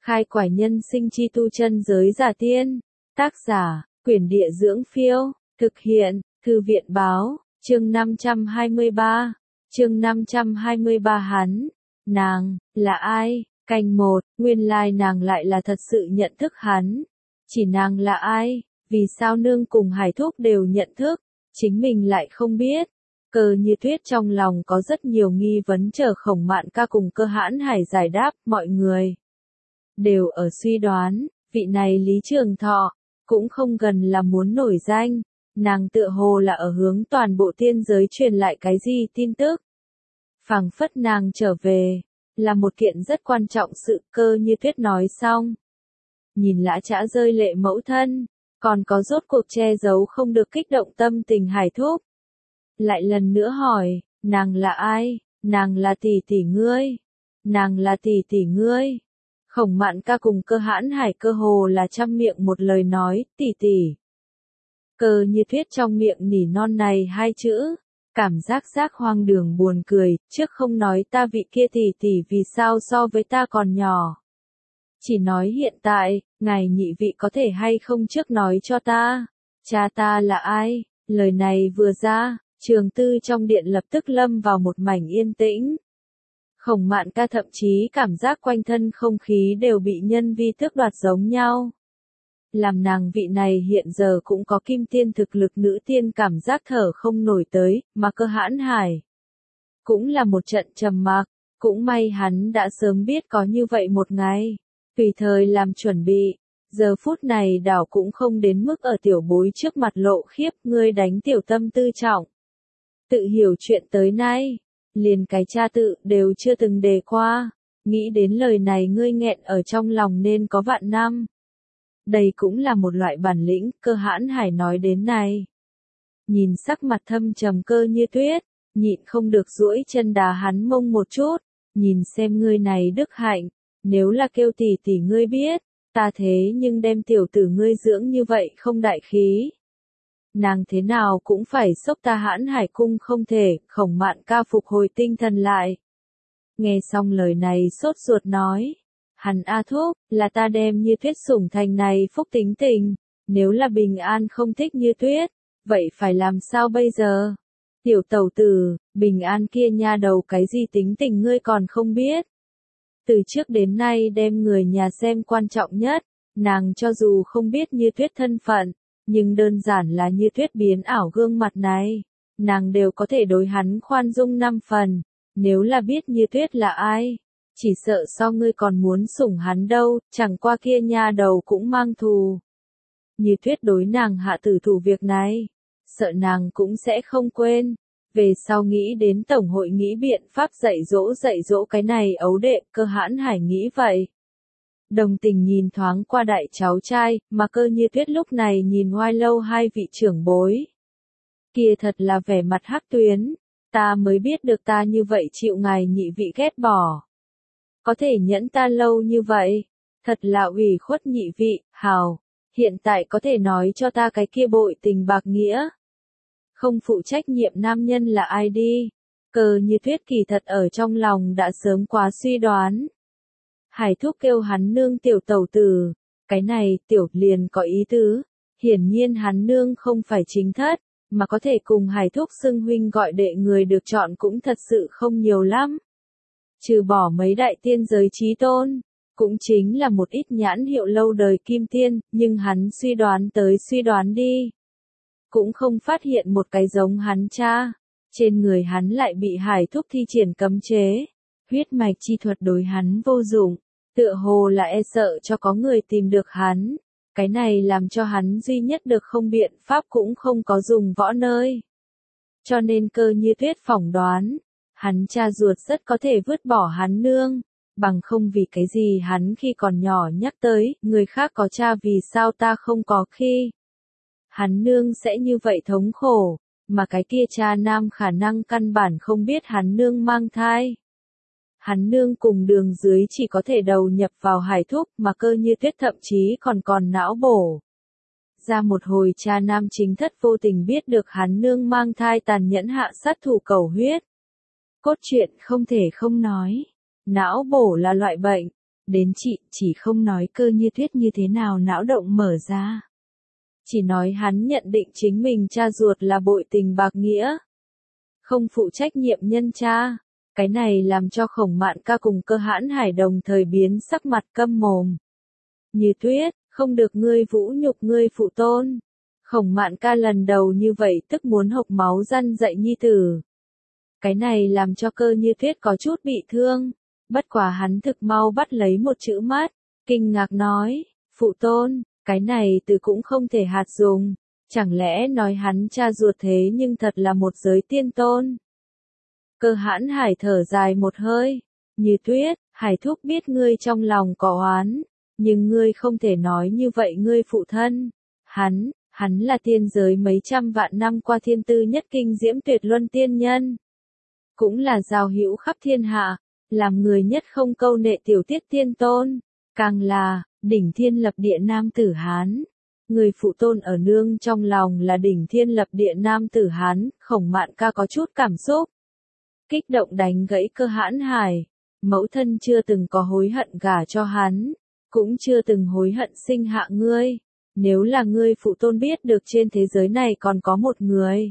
Khai quải nhân sinh chi tu chân giới giả tiên. Tác giả, Quyển Địa Dưỡng Phiêu. Thực hiện, Thư viện Báo. Chương 523. Chương 523 hắn. Nàng, là ai? Canh 1, nguyên lai nàng lại là thật sự nhận thức hắn. Chỉ nàng là ai? Vì sao nương cùng Hải Thúc đều nhận thức? Chính mình lại không biết. Cơ Như Tuyết trong lòng có rất nhiều nghi vấn chờ Khổng Mạn Ca cùng Cơ Hãn Hải giải đáp, mọi người đều ở suy đoán, vị này Lý Trường Thọ, cũng không gần là muốn nổi danh, nàng tựa hồ là ở hướng toàn bộ tiên giới truyền lại cái gì tin tức. Phảng phất nàng trở về, là một kiện rất quan trọng sự. Cơ Như Tuyết nói xong. Nhìn lã chã rơi lệ mẫu thân, còn có rốt cuộc che giấu không được kích động tâm tình Hải Thúc. Lại lần nữa hỏi, nàng là ai? Nàng là tỷ tỷ ngươi. Nàng là tỷ tỷ ngươi. Khổng Mạn Ca cùng Cơ Hãn Hải cơ hồ là trăm miệng một lời nói, tỷ tỷ. Cơ Như Tuyết trong miệng nỉ non này hai chữ, cảm giác hoang đường buồn cười, trước không nói ta vị kia tỷ tỷ vì sao so với ta còn nhỏ. Chỉ nói hiện tại, ngài nhị vị có thể hay không trước nói cho ta, cha ta là ai? Lời này vừa ra, Trường Tư trong điện lập tức lâm vào một mảnh yên tĩnh. Khổng Mạn Ca thậm chí cảm giác quanh thân không khí đều bị nhân vi tước đoạt giống nhau. Làm nàng vị này hiện giờ cũng có kim tiên thực lực nữ tiên cảm giác thở không nổi tới, mà Cơ Hãn Hải cũng là một trận trầm mặc, cũng may hắn đã sớm biết có như vậy một ngày, tùy thời làm chuẩn bị, giờ phút này đảo cũng không đến mức ở tiểu bối trước mặt lộ khiếp, ngươi đánh tiểu tâm tư trọng. Tự hiểu chuyện tới nay, liền cái cha tự đều chưa từng đề qua, nghĩ đến lời này ngươi nghẹn ở trong lòng nên có vạn năm. Đây cũng là một loại bản lĩnh. Cơ Hãn Hải nói đến này. Nhìn sắc mặt thâm trầm Cơ Như Tuyết, nhịn không được duỗi chân đá hắn mông một chút, nhìn xem ngươi này đức hạnh, nếu là kêu tỷ tỷ ngươi biết, ta thế nhưng đem tiểu tử ngươi dưỡng như vậy không đại khí. Nàng thế nào cũng phải xốc ta Hãn Hải cung không thể. Khổng Mạn Ca phục hồi tinh thần lại. Nghe xong lời này sốt ruột nói. Hắn A Thúc, là ta đem Như Tuyết sủng thành này phúc tính tình, nếu là Bình An không thích Như Tuyết, vậy phải làm sao bây giờ? Tiểu tẩu tử, Bình An kia nha đầu cái gì tính tình ngươi còn không biết. Từ trước đến nay đem người nhà xem quan trọng nhất, nàng cho dù không biết Như Tuyết thân phận, nhưng đơn giản là Như Tuyết biến ảo gương mặt này, nàng đều có thể đối hắn khoan dung 5 phần, nếu là biết Như Tuyết là ai. Chỉ sợ so ngươi còn muốn sủng hắn đâu, chẳng qua kia nha đầu cũng mang thù. Như Tuyết đối nàng hạ tử thủ việc này, sợ nàng cũng sẽ không quên. Về sau nghĩ đến tổng hội nghĩ biện pháp dạy dỗ cái này ấu đệ. Cơ Hãn Hải nghĩ vậy. Đồng tình nhìn thoáng qua đại cháu trai, mà Cơ Như Tuyết lúc này nhìn Hoài Lâu hai vị trưởng bối. Kia thật là vẻ mặt hắc tuyến, ta mới biết được ta như vậy chịu ngài nhị vị ghét bỏ. Có thể nhẫn ta lâu như vậy, thật là ủy khuất nhị vị. Hào, hiện tại có thể nói cho ta cái kia bội tình bạc nghĩa, không phụ trách nhiệm nam nhân là ai đi. Cơ Như Tuyết kỳ thật ở trong lòng đã sớm quá suy đoán. Hải Thúc kêu hắn nương tiểu tẩu tử, cái này tiểu liền có ý tứ, hiển nhiên hắn nương không phải chính thất, mà có thể cùng Hải Thúc xưng huynh gọi đệ người được chọn cũng thật sự không nhiều lắm. Trừ bỏ mấy đại tiên giới chí tôn, cũng chính là một ít nhãn hiệu lâu đời kim tiên, nhưng hắn suy đoán tới suy đoán đi, cũng không phát hiện một cái giống hắn cha. Trên người hắn lại bị Hải Thúc thi triển cấm chế, huyết mạch chi thuật đối hắn vô dụng, tựa hồ là e sợ cho có người tìm được hắn, cái này làm cho hắn duy nhất được không biện pháp cũng không có dùng võ nơi. Cho nên Cơ Như Tuyết phỏng đoán, hắn cha ruột rất có thể vứt bỏ hắn nương, bằng không vì cái gì hắn khi còn nhỏ nhắc tới, người khác có cha vì sao ta không có khi. Hắn nương sẽ như vậy thống khổ, mà cái kia cha nam khả năng căn bản không biết hắn nương mang thai. Hắn nương cùng đường dưới chỉ có thể đầu nhập vào Hải Thúc, mà Cơ Như Tuyết thậm chí còn não bổ. Ra một hồi cha nam chính thất vô tình biết được hắn nương mang thai tàn nhẫn hạ sát thủ cầu huyết. Cốt truyện không thể không nói, não bổ là loại bệnh, đến chị, chỉ không nói Cơ Như Tuyết như thế nào não động mở ra. Chỉ nói hắn nhận định chính mình cha ruột là bội tình bạc nghĩa, không phụ trách nhiệm nhân cha. Cái này làm cho Khổng Mạn Ca cùng Cơ Hãn Hải đồng thời biến sắc mặt câm mồm. Như Tuyết, không được ngươi vũ nhục ngươi phụ tôn. Khổng Mạn Ca lần đầu như vậy tức muốn hộc máu răn dạy nhi tử. Cái này làm cho Cơ Như Tuyết có chút bị thương. Bất quả hắn thực mau bắt lấy một chữ mắt, kinh ngạc nói, phụ tôn, cái này từ cũng không thể hạt dùng. Chẳng lẽ nói hắn cha ruột thế nhưng thật là một giới tiên tôn. Cơ Hãn Hải thở dài một hơi, Như Tuyết, Hải thúc biết ngươi trong lòng có oán, nhưng ngươi không thể nói như vậy ngươi phụ thân. Hắn là tiên giới mấy trăm vạn năm qua thiên tư nhất kinh diễm tuyệt luân tiên nhân. Cũng là giao hữu khắp thiên hạ, làm người nhất không câu nệ tiểu tiết tiên tôn, càng là, đỉnh thiên lập địa nam tử Hán. Người phụ tôn ở nương trong lòng là đỉnh thiên lập địa nam tử Hán, Khổng Mạn Ca có chút cảm xúc. Kích động đánh gãy Cơ Hãn Hải, mẫu thân chưa từng có hối hận gả cho hắn, cũng chưa từng hối hận sinh hạ ngươi. Nếu là ngươi phụ tôn biết được trên thế giới này còn có một người,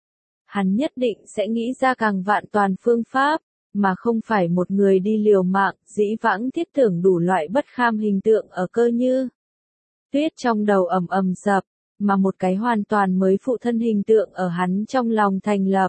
hắn nhất định sẽ nghĩ ra càng vạn toàn phương pháp, mà không phải một người đi liều mạng, dĩ vãng thiết tưởng đủ loại bất kham hình tượng ở Cơ Như Tuyết trong đầu ầm ầm sập, mà một cái hoàn toàn mới phụ thân hình tượng ở hắn trong lòng thành lập.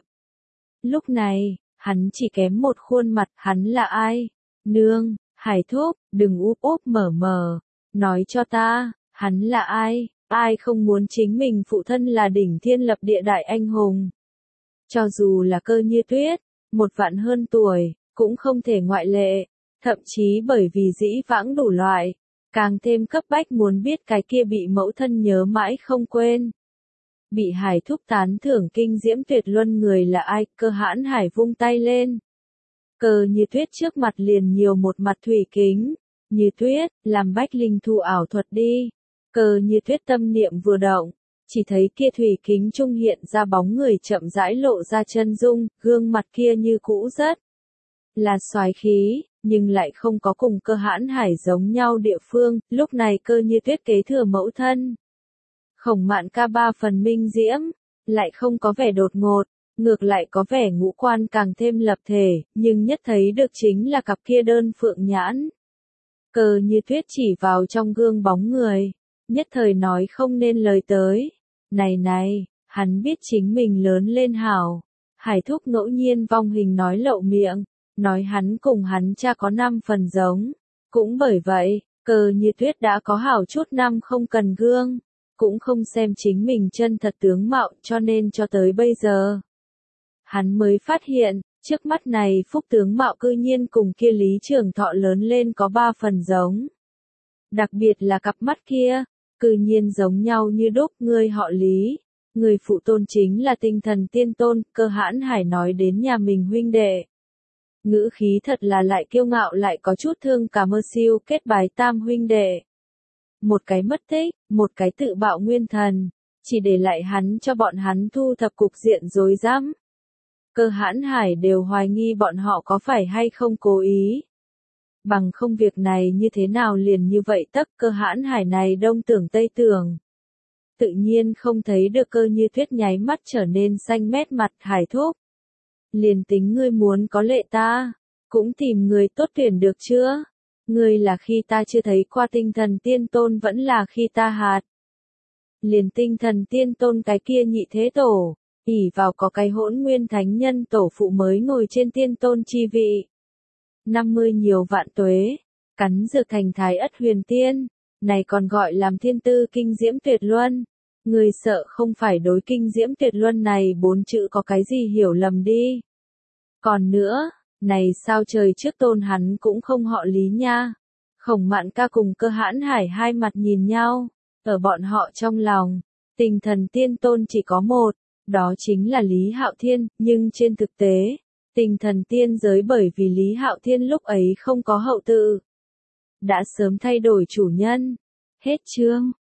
Lúc này, hắn chỉ kém một khuôn mặt, hắn là ai? Nương, Hải thúc, đừng úp úp mở mờ, nói cho ta, hắn là ai? Ai không muốn chính mình phụ thân là đỉnh thiên lập địa đại anh hùng? Cho dù là Cơ Như Tuyết, một vạn hơn tuổi, cũng không thể ngoại lệ, thậm chí bởi vì dĩ vãng đủ loại, càng thêm cấp bách muốn biết cái kia bị mẫu thân nhớ mãi không quên. Bị Hải thúc tán thưởng kinh diễm tuyệt luân người là ai? Cơ Hãn Hải vung tay lên. Cơ Như Tuyết trước mặt liền nhiều một mặt thủy kính. Như Tuyết, làm Bách Linh thu ảo thuật đi. Cơ Như Tuyết tâm niệm vừa động, chỉ thấy kia thủy kính trung hiện ra bóng người chậm rãi lộ ra chân dung, gương mặt kia như cũ rất là soái khí, nhưng lại không có cùng Cơ Hãn Hải giống nhau địa phương. Lúc này Cơ Như Tuyết kế thừa mẫu thân. Khổng Mạn Ca ba phần minh diễm, lại không có vẻ đột ngột, ngược lại có vẻ ngũ quan càng thêm lập thể, nhưng nhất thấy được chính là cặp kia đơn phượng nhãn. Cơ Như Tuyết chỉ vào trong gương bóng người, nhất thời nói không nên lời tới. Này, hắn biết chính mình lớn lên hảo. Hải thúc ngẫu nhiên vong hình nói lậu miệng, nói hắn cùng hắn cha có 5 phần giống. Cũng bởi vậy, Cơ Như Tuyết đã có hảo chút năm không cần gương, cũng không xem chính mình chân thật tướng mạo, cho nên cho tới bây giờ, hắn mới phát hiện, trước mắt này phúc tướng mạo cư nhiên cùng kia Lý Trường Thọ lớn lên có 3 phần giống. Đặc biệt là cặp mắt kia, cư nhiên giống nhau như đúc. Ngươi họ Lý, người phụ tôn chính là tinh thần tiên tôn. Cơ Hãn Hải nói đến nhà mình huynh đệ, ngữ khí thật là lại kiêu ngạo lại có chút thương cả mơ siêu kết bái tam huynh đệ. Một cái mất tích, một cái tự bạo nguyên thần, chỉ để lại hắn cho bọn hắn thu thập cục diện rối rắm. Cơ Hãn Hải đều hoài nghi bọn họ có phải hay không cố ý. Bằng không việc này như thế nào liền như vậy tắc. Cơ Hãn Hải này đông tưởng tây tưởng, tự nhiên không thấy được Cơ Như Tuyết nháy mắt trở nên xanh mét mặt. Hải thúc, liền tính ngươi muốn có lệ ta, cũng tìm người tốt tuyển được chưa? Ngươi là khi ta chưa thấy qua tinh thần tiên tôn vẫn là khi ta hạt. Liền tinh thần tiên tôn cái kia nhị thế tổ, ỷ vào có cái hỗn nguyên thánh nhân tổ phụ mới ngồi trên tiên tôn chi vị. 50 nhiều vạn tuế, cắn dược thành thái ất huyền tiên, này còn gọi làm thiên tư kinh diễm tuyệt luân. Người sợ không phải đối kinh diễm tuyệt luân này 4 chữ có cái gì hiểu lầm đi. Còn nữa, này sao trời trước tôn hắn cũng không họ Lý nha. Khổng Mạn Ca cùng Cơ Hãn Hải hai mặt nhìn nhau, ở bọn họ trong lòng, tinh thần tiên tôn chỉ có một, đó chính là Lý Hạo Thiên, nhưng trên thực tế, tinh thần tiên giới bởi vì Lý Hạo Thiên lúc ấy không có hậu tự, đã sớm thay đổi chủ nhân. Hết chương.